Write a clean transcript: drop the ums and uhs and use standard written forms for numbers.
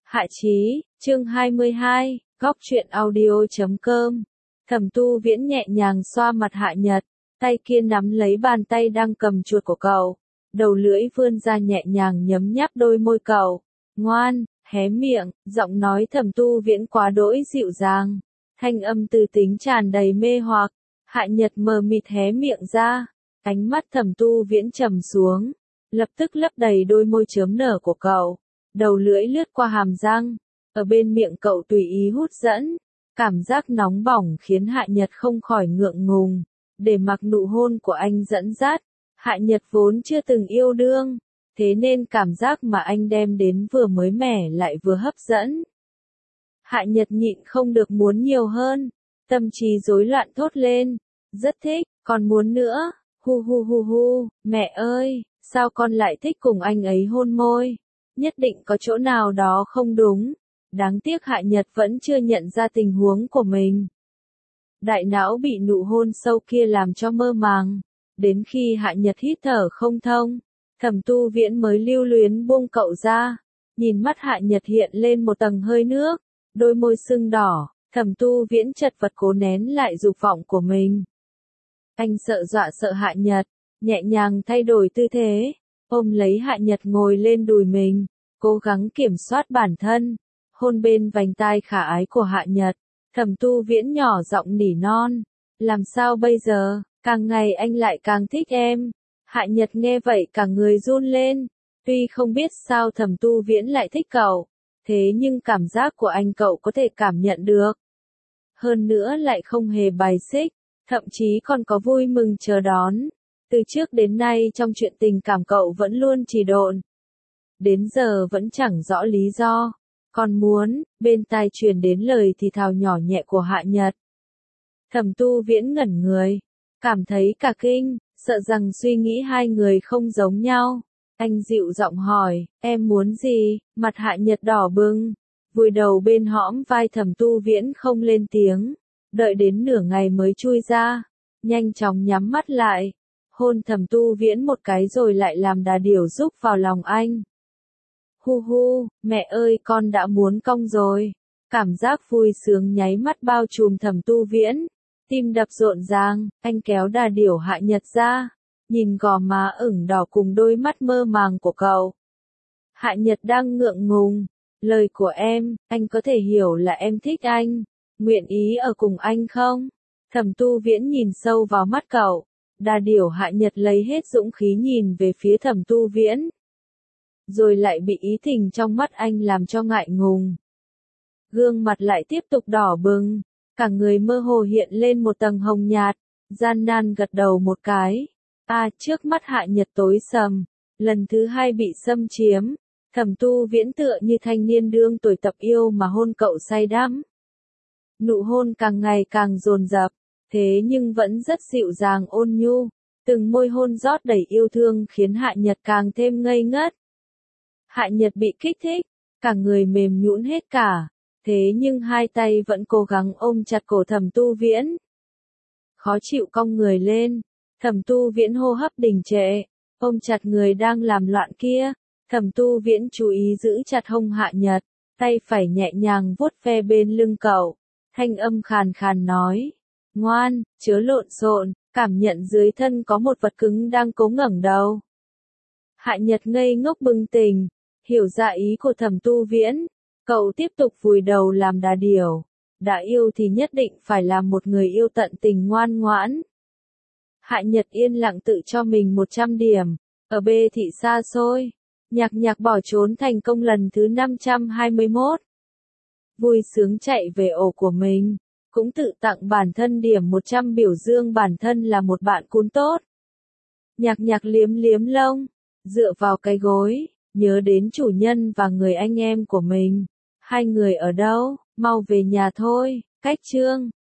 Hạ Chí, chương 22, góc truyện audio.com. Thẩm Tu Viễn nhẹ nhàng xoa mặt Hạ Nhật, tay kia nắm lấy bàn tay đang cầm chuột của cậu, đầu lưỡi vươn ra nhẹ nhàng nhấm nháp đôi môi cậu. Ngoan, hé miệng, giọng nói Thẩm Tu Viễn quá đỗi dịu dàng, thanh âm từ tính tràn đầy mê hoặc. Hạ Nhật mờ mịt hé miệng ra, ánh mắt Thẩm Tu Viễn trầm xuống, lập tức lấp đầy đôi môi chớm nở của cậu. Đầu lưỡi lướt qua hàm răng, ở bên miệng cậu tùy ý hút dẫn, cảm giác nóng bỏng khiến Hạ Nhật không khỏi ngượng ngùng, để mặc nụ hôn của anh dẫn dắt. Hạ Nhật vốn chưa từng yêu đương, thế nên cảm giác mà anh đem đến vừa mới mẻ lại vừa hấp dẫn. Hạ Nhật nhịn không được muốn nhiều hơn, tâm trí rối loạn thốt lên, rất thích, còn muốn nữa, hu hu hu hu, mẹ ơi, sao con lại thích cùng anh ấy hôn môi? Nhất định có chỗ nào đó không đúng. Đáng tiếc Hạ Nhật vẫn chưa nhận ra tình huống của mình. Đại não bị nụ hôn sâu kia làm cho mơ màng. Đến khi Hạ Nhật hít thở không thông, Thẩm Tu Viễn mới lưu luyến buông cậu ra. Nhìn mắt Hạ Nhật hiện lên một tầng hơi nước, đôi môi sưng đỏ, Thẩm Tu Viễn chật vật cố nén lại dục vọng của mình. Anh sợ dọa sợ Hạ Nhật, nhẹ nhàng thay đổi tư thế, ôm lấy Hạ Nhật ngồi lên đùi mình, cố gắng kiểm soát bản thân, hôn bên vành tai khả ái của Hạ Nhật. Thẩm Tu Viễn nhỏ giọng nỉ non, làm sao bây giờ, càng ngày anh lại càng thích em. Hạ Nhật nghe vậy cả người run lên, tuy không biết sao Thẩm Tu Viễn lại thích cậu, thế nhưng cảm giác của anh cậu có thể cảm nhận được. Hơn nữa lại không hề bài xích, thậm chí còn có vui mừng chờ đón. Từ trước đến nay trong chuyện tình cảm cậu vẫn luôn trì độn. Đến giờ vẫn chẳng rõ lý do. Còn muốn, bên tai truyền đến lời thì thào nhỏ nhẹ của Hạ Nhật. Thẩm Tu Viễn ngẩn người, cảm thấy cả kinh, sợ rằng suy nghĩ hai người không giống nhau. Anh dịu giọng hỏi, em muốn gì? Mặt Hạ Nhật đỏ bừng, vùi đầu bên hõm vai Thẩm Tu Viễn không lên tiếng, đợi đến nửa ngày mới chui ra, nhanh chóng nhắm mắt lại, hôn Thẩm Tu Viễn một cái rồi lại làm đà điểu rúc vào lòng anh. Hu hu, mẹ ơi con đã muốn cong rồi. Cảm giác vui sướng nháy mắt bao trùm Thẩm Tu Viễn, tim đập rộn ràng, anh kéo đà điểu Hạ Nhật ra, nhìn gò má ửng đỏ cùng đôi mắt mơ màng của cậu. Hạ Nhật đang ngượng ngùng, lời của em, anh có thể hiểu là em thích anh, nguyện ý ở cùng anh không? Thẩm Tu Viễn nhìn sâu vào mắt cậu, đà điểu Hạ Nhật lấy hết dũng khí nhìn về phía Thẩm Tu Viễn. Rồi lại bị ý tình trong mắt anh làm cho ngại ngùng. Gương mặt lại tiếp tục đỏ bừng, cả người mơ hồ hiện lên một tầng hồng nhạt, gian nan gật đầu một cái. Trước mắt Hạ Nhật tối sầm, lần thứ hai bị xâm chiếm, Thẩm Tu Viễn tựa như thanh niên đương tuổi tập yêu mà hôn cậu say đắm. Nụ hôn càng ngày càng dồn dập, thế nhưng vẫn rất dịu dàng ôn nhu, từng môi hôn rót đầy yêu thương khiến Hạ Nhật càng thêm ngây ngất. Hạ Nhật bị kích thích, cả người mềm nhũn hết cả, thế nhưng hai tay vẫn cố gắng ôm chặt cổ Thẩm Tu Viễn. Khó chịu cong người lên, Thẩm Tu Viễn hô hấp đình trệ, ôm chặt người đang làm loạn kia. Thẩm Tu Viễn chú ý giữ chặt hông Hạ Nhật, tay phải nhẹ nhàng vuốt ve bên lưng cậu, thanh âm khàn khàn nói, ngoan, chớ lộn xộn, cảm nhận dưới thân có một vật cứng đang cố ngẩng đầu. Hạ Nhật ngây ngốc bừng tỉnh, hiểu ra ý của Thẩm Tu Viễn, cậu tiếp tục vùi đầu làm đà điểu, đã yêu thì nhất định phải làm một người yêu tận tình ngoan ngoãn. Hạ Nhật yên lặng tự cho mình 100 điểm, ở B thị xa xôi, nhạc nhạc bỏ trốn thành công lần thứ 521. Vui sướng chạy về ổ của mình, cũng tự tặng bản thân điểm 100 biểu dương bản thân là một bạn cún tốt. Nhạc nhạc liếm liếm lông, dựa vào cái gối, nhớ đến chủ nhân và người anh em của mình. Hai người ở đâu, mau về nhà thôi, cách chương.